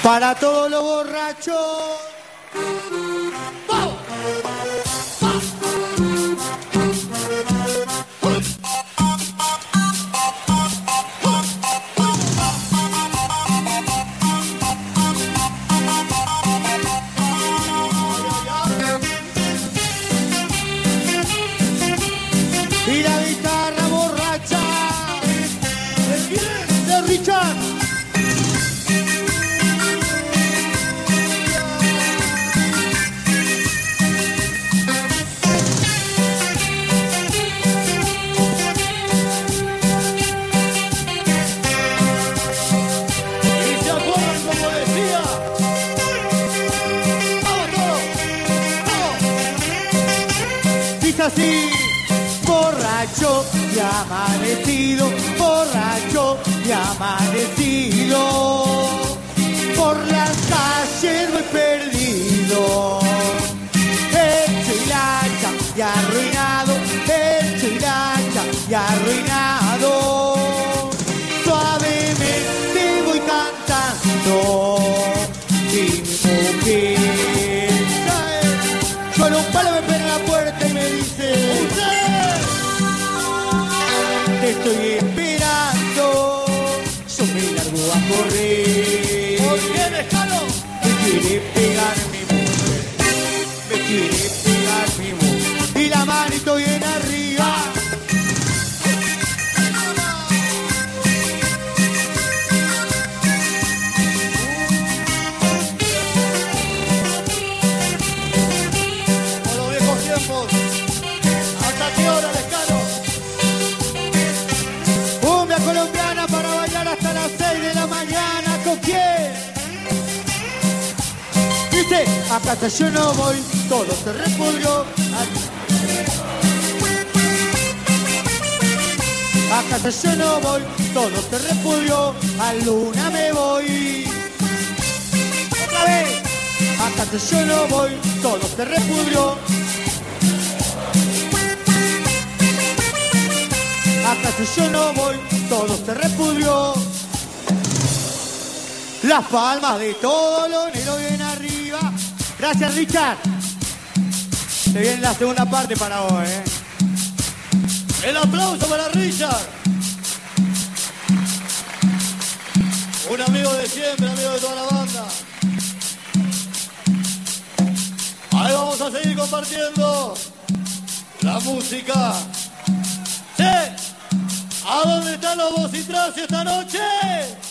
Para todos los borrachos. ¡Vamos! Y la guitarra borracha. ¿De quién? De Richard. Así, borracho y amanecido, borracho y amanecido, por las calles voy perdido, hecho hilacha y arruinado, hecho hilacha y arruinado, suavemente voy cantando y mi mujer con un palo me pega en la puerta y me dice: ¡Usted! Te estoy esperando, yo me largo a correr. ¿Por qué, Mezcalo? Me quiere pegar mi mujer, me quiere pegar mi mujer. Y la manito bien arriba. ¿Hasta qué hora, Mezcalo? Cumbia colombiana para bailar hasta las 6 de la mañana. ¿Con quién? Dice: a casa yo no voy, todo se repudrió. A casa yo no voy, todo se repudrió. A Luna me voy. Otra vez. A casa yo no voy, todo se repudrió. A casa yo no voy, todo se repudrió. Las palmas de todos los negros bien arriba. Gracias, Richard. Se viene la segunda parte para vos, El aplauso para Richard. Un amigo de siempre, amigo de toda la banda. Ahí vamos a seguir compartiendo la música. ¡Sí! ¿A dónde están los vocitracios esta noche?